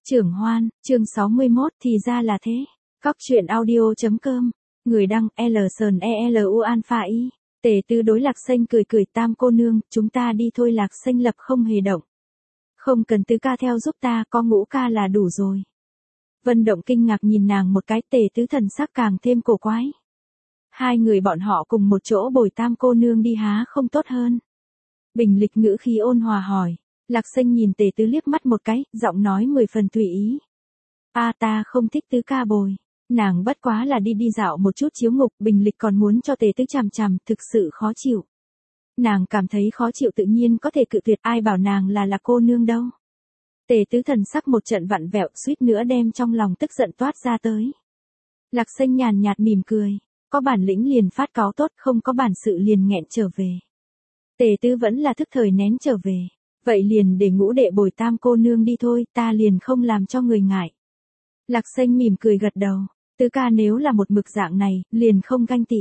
Trưởng Hoan, chương 61, thì ra là thế. Cóc truyện audio.com. Người đăng LSNELU Alpha I. Tề Tư đối Lạc Xanh cười cười, Tam cô nương, chúng ta đi thôi. Lạc Xanh lập không hề động. Không cần Tứ ca theo giúp ta, có Ngũ ca là đủ rồi. Vân Động kinh ngạc nhìn nàng một cái, Tề Tứ thần sắc càng thêm cổ quái. Hai người bọn họ cùng một chỗ bồi Tam cô nương đi há không tốt hơn. Bình Lịch ngữ khí ôn hòa hỏi. Lạc Xanh nhìn Tề Tứ liếc mắt một cái, giọng nói 10 phần tùy ý. Ta không thích Tứ ca bồi. Nàng bất quá là đi dạo một chút chiếu ngục, Bình Lịch còn muốn cho Tề Tứ chằm chằm, thực sự khó chịu. Nàng cảm thấy khó chịu tự nhiên có thể cự tuyệt, ai bảo nàng là cô nương đâu. Tề Tứ thần sắc một trận vặn vẹo, suýt nữa đem trong lòng tức giận toát ra tới. Lạc Xanh nhàn nhạt mỉm cười, có bản lĩnh liền phát cáo tốt, không có bản sự liền nghẹn trở về. Tề Tứ vẫn là thức thời nén trở về. Vậy liền để Ngũ đệ bồi Tam cô nương đi thôi, ta liền không làm cho người ngại. Lạc Xanh mỉm cười gật đầu, Tứ ca nếu là một mực dạng này, liền không ganh tị.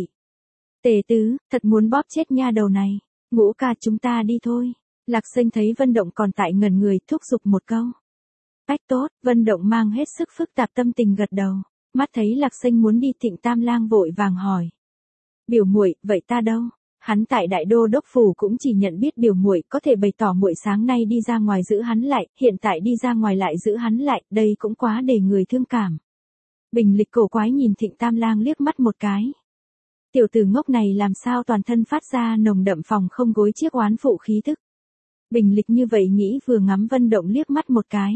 Tề Tứ, thật muốn bóp chết nha đầu này. Ngũ ca, chúng ta đi thôi. Lạc Xanh thấy Vân Động còn tại ngẩn người, thúc giục một câu. Cách tốt, Vân Động mang hết sức phức tạp tâm tình gật đầu. Mắt thấy Lạc Xanh muốn đi, Thịnh Tam Lang vội vàng hỏi. Biểu muội, vậy ta đâu? Hắn tại Đại Đô đốc phủ cũng chỉ nhận biết biểu muội, có thể bày tỏ muội sáng nay đi ra ngoài giữ hắn lại, hiện tại đi ra ngoài lại giữ hắn lại, đây cũng quá để người thương cảm. Bình Lịch cổ quái nhìn Thịnh Tam Lang liếc mắt một cái. Tiểu tử ngốc này làm sao toàn thân phát ra nồng đậm phòng không gối chiếc oán phụ khí thức. Bình Lịch như vậy nghĩ, vừa ngắm Vân Động liếc mắt một cái.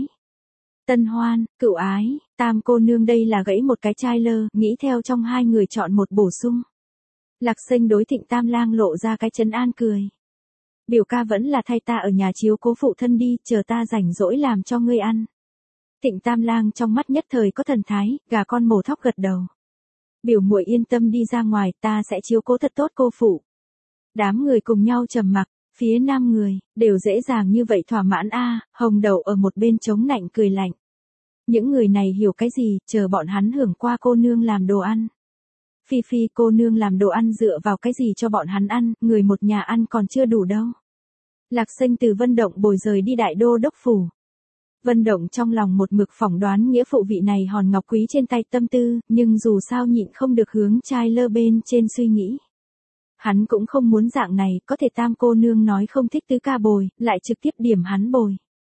Tân Hoan, Cửu Ái, Tam cô nương đây là gãy một cái chai lơ, nghĩ theo trong hai người chọn một bổ sung. Lạc Xanh đối Thịnh Tam Lang lộ ra cái trấn an cười. Biểu ca vẫn là thay ta ở nhà chiếu cố phụ thân đi, chờ ta rảnh rỗi làm cho ngươi ăn. Thịnh Tam Lang trong mắt nhất thời có thần thái, gà con mổ thóc gật đầu. Biểu muội yên tâm đi ra ngoài, ta sẽ chiếu cố thật tốt cô phụ. Đám người cùng nhau trầm mặc, phía nam người, đều dễ dàng như vậy thỏa mãn a. Hồng Đầu ở một bên chống nạnh cười lạnh. Những người này hiểu cái gì, chờ bọn hắn hưởng qua cô nương làm đồ ăn. Phi Phi cô nương làm đồ ăn dựa vào cái gì cho bọn hắn ăn, người một nhà ăn còn chưa đủ đâu. Lạc Xanh từ Vân Động bồi rời đi Đại Đô đốc phủ. Vân Động trong lòng một mực phỏng đoán nghĩa phụ vị này hòn ngọc quý trên tay tâm tư, nhưng dù sao nhịn không được hướng trai lơ bên trên suy nghĩ. Hắn cũng không muốn dạng này, có thể Tam cô nương nói không thích Tứ ca bồi, lại trực tiếp điểm hắn bồi.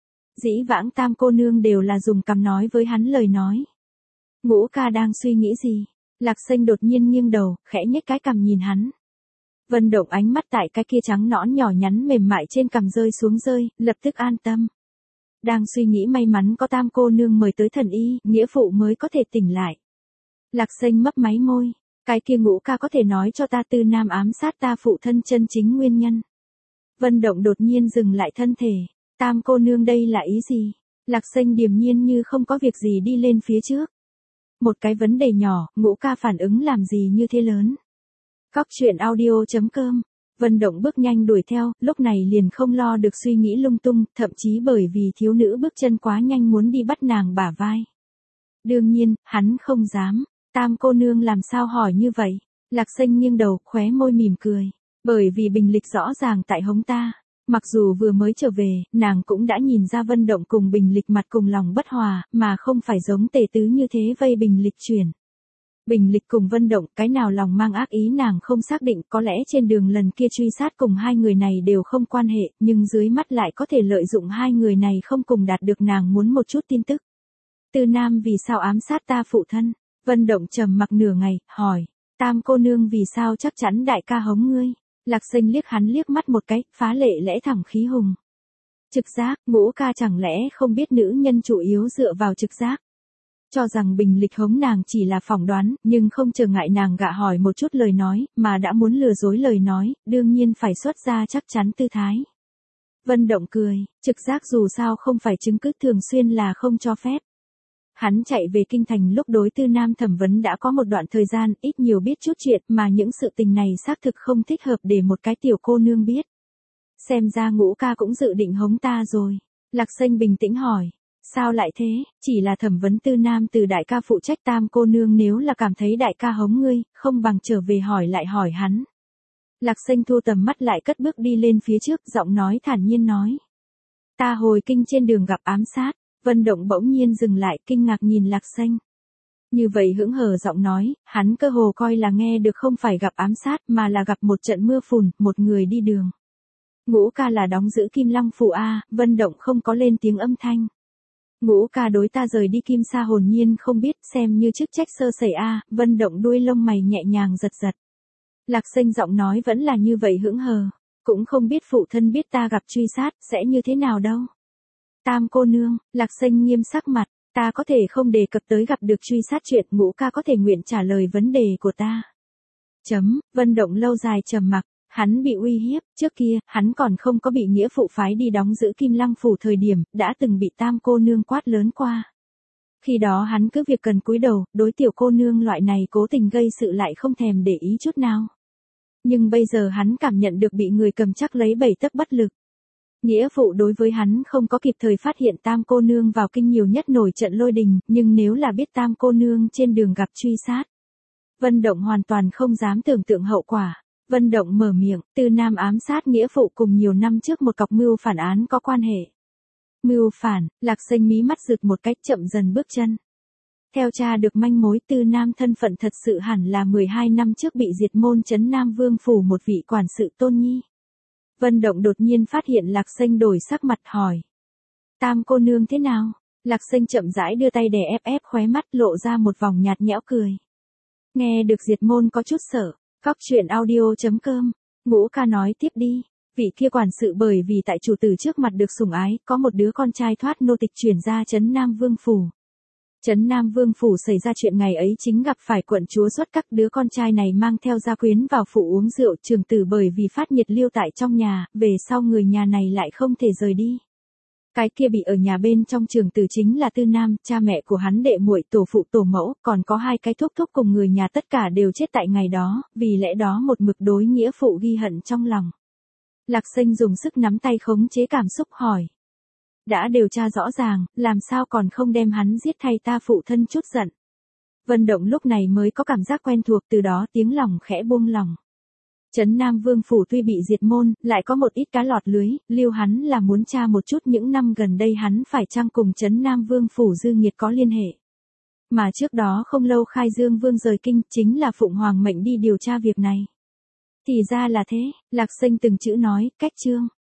Dĩ vãng Tam cô nương đều là dùng cằm nói với hắn lời nói. Ngũ ca đang suy nghĩ gì? Lạc Xanh đột nhiên nghiêng đầu, khẽ nhếch cái cằm nhìn hắn. Vân Động ánh mắt tại cái kia trắng nõn nhỏ nhắn mềm mại trên cằm rơi xuống lập tức an tâm. Đang suy nghĩ may mắn có Tam cô nương mời tới thần y, nghĩa phụ mới có thể tỉnh lại. Lạc Xanh mấp máy môi, cái kia Ngũ ca có thể nói cho ta Tư Nam ám sát ta phụ thân chân chính nguyên nhân. Vân Động đột nhiên dừng lại thân thể, Tam cô nương đây là ý gì? Lạc Xanh điềm nhiên như không có việc gì đi lên phía trước. Một cái vấn đề nhỏ, Ngũ ca phản ứng làm gì như thế lớn. Cóc truyện audio.com. Vân Động bước nhanh đuổi theo, lúc này liền không lo được suy nghĩ lung tung, thậm chí bởi vì thiếu nữ bước chân quá nhanh muốn đi bắt nàng bả vai. Đương nhiên, hắn không dám. Tam cô nương làm sao hỏi như vậy? Lạc Xanh nghiêng đầu, khóe môi mỉm cười. Bởi vì Bình Lịch rõ ràng tại hống ta. Mặc dù vừa mới trở về, nàng cũng đã nhìn ra Vân Động cùng Bình Lịch mặt cùng lòng bất hòa, mà không phải giống Tề Tứ như thế vây Bình Lịch chuyển. Bình Lịch cùng Vân Động, cái nào lòng mang ác ý nàng không xác định, có lẽ trên đường lần kia truy sát cùng hai người này đều không quan hệ, nhưng dưới mắt lại có thể lợi dụng hai người này không cùng đạt được nàng muốn một chút tin tức. Tư Nam vì sao ám sát ta phụ thân? Vân Động trầm mặc nửa ngày, hỏi. Tam cô nương vì sao chắc chắn đại ca hống ngươi? Lạc Xanh liếc hắn liếc mắt một cái, phá lệ lẽ thẳng khí hùng. Trực giác, Ngũ ca chẳng lẽ không biết nữ nhân chủ yếu dựa vào trực giác. Cho rằng Bình Lịch hống nàng chỉ là phỏng đoán, nhưng không trở ngại nàng gạ hỏi một chút lời nói, mà đã muốn lừa dối lời nói, đương nhiên phải xuất ra chắc chắn tư thái. Vân Động cười, trực giác dù sao không phải chứng cứ thường xuyên là không cho phép. Hắn chạy về kinh thành lúc đối Tư Nam thẩm vấn đã có một đoạn thời gian, ít nhiều biết chút chuyện, mà những sự tình này xác thực không thích hợp để một cái tiểu cô nương biết. Xem ra Ngũ ca cũng dự định hống ta rồi. Lạc Xanh bình tĩnh hỏi. Sao lại thế, chỉ là thẩm vấn Tư Nam từ đại ca phụ trách, Tam cô nương nếu là cảm thấy đại ca hống ngươi, không bằng trở về hỏi lại hỏi hắn. Lạc Xanh thu tầm mắt lại cất bước đi lên phía trước, giọng nói thản nhiên nói. Ta hồi kinh trên đường gặp ám sát. Vân Động bỗng nhiên dừng lại, kinh ngạc nhìn Lạc Xanh. Như vậy hững hờ giọng nói, hắn cơ hồ coi là nghe được không phải gặp ám sát mà là gặp một trận mưa phùn, một người đi đường. Ngũ ca là đóng giữ Kim Lăng phủ a, Vân Động không có lên tiếng âm thanh. Ngũ ca đối ta rời đi Kim Sa hồn nhiên không biết, xem như chức trách sơ sẩy a, Vân Động đuôi lông mày nhẹ nhàng giật giật. Lạc Xanh giọng nói vẫn là như vậy hững hờ, cũng không biết phụ thân biết ta gặp truy sát, sẽ như thế nào đâu. Tam cô nương, Lạc Xanh nghiêm sắc mặt, ta có thể không đề cập tới gặp được truy sát chuyện, Ngũ ca có thể nguyện trả lời vấn đề của ta. Vân Động lâu dài trầm mặc, hắn bị uy hiếp, trước kia, hắn còn không có bị nghĩa phụ phái đi đóng giữ Kim Lăng phủ thời điểm, đã từng bị tam cô nương quát lớn qua. Khi đó hắn cứ việc cần cúi đầu, đối tiểu cô nương loại này cố tình gây sự lại không thèm để ý chút nào. Nhưng bây giờ hắn cảm nhận được bị người cầm chắc lấy 7 tấc bất lực. Nghĩa phụ đối với hắn không có kịp thời phát hiện tam cô nương vào kinh nhiều nhất nổi trận lôi đình, nhưng nếu là biết tam cô nương trên đường gặp truy sát. Vân Động hoàn toàn không dám tưởng tượng hậu quả. Vân Động mở miệng, Tư Nam ám sát nghĩa phụ cùng nhiều năm trước một cọc mưu phản án có quan hệ. Mưu phản, Lạc Xanh mí mắt rực một cách chậm dần bước chân. Theo cha được manh mối, Tư Nam thân phận thật sự hẳn là 12 năm trước bị diệt môn trấn Nam Vương phủ một vị quản sự Tôn Nhi. Vân Động đột nhiên phát hiện Lạc Xanh đổi sắc mặt hỏi. Tam cô nương thế nào? Lạc Xanh chậm rãi đưa tay đè ép khóe mắt lộ ra một vòng nhạt nhẽo cười. Nghe được diệt môn có chút sợ. Cóc truyện audio.com. Ngũ ca nói tiếp đi. Vị kia quản sự bởi vì tại chủ tử trước mặt được sủng ái, có một đứa con trai thoát nô tịch chuyển ra trấn Nam Vương phủ. Trấn Nam Vương phủ xảy ra chuyện ngày ấy chính gặp phải quận chúa xuất các đứa con trai này mang theo gia quyến vào phủ uống rượu, trường tử bởi vì phát nhiệt lưu tại trong nhà, về sau người nhà này lại không thể rời đi. Cái kia bị ở nhà bên trong trường tử chính là Tư Nam, cha mẹ của hắn đệ muội tổ phụ tổ mẫu, còn có 2 cái thúc thúc cùng người nhà tất cả đều chết tại ngày đó, vì lẽ đó một mực đối nghĩa phụ ghi hận trong lòng. Lạc Xanh dùng sức nắm tay khống chế cảm xúc hỏi. Đã điều tra rõ ràng, làm sao còn không đem hắn giết thay ta phụ thân chút giận. Vân Động lúc này mới có cảm giác quen thuộc, từ đó tiếng lòng khẽ buông lòng. Trấn Nam Vương phủ tuy bị diệt môn, lại có một ít cá lọt lưới, lưu hắn là muốn tra một chút những năm gần đây hắn phải chăng cùng Trấn Nam Vương phủ dư nghiệt có liên hệ. Mà trước đó không lâu Khai Dương Vương rời kinh, chính là Phụng Hoàng mệnh đi điều tra việc này. Thì ra là thế, Lạc Xanh từng chữ nói, cách chương.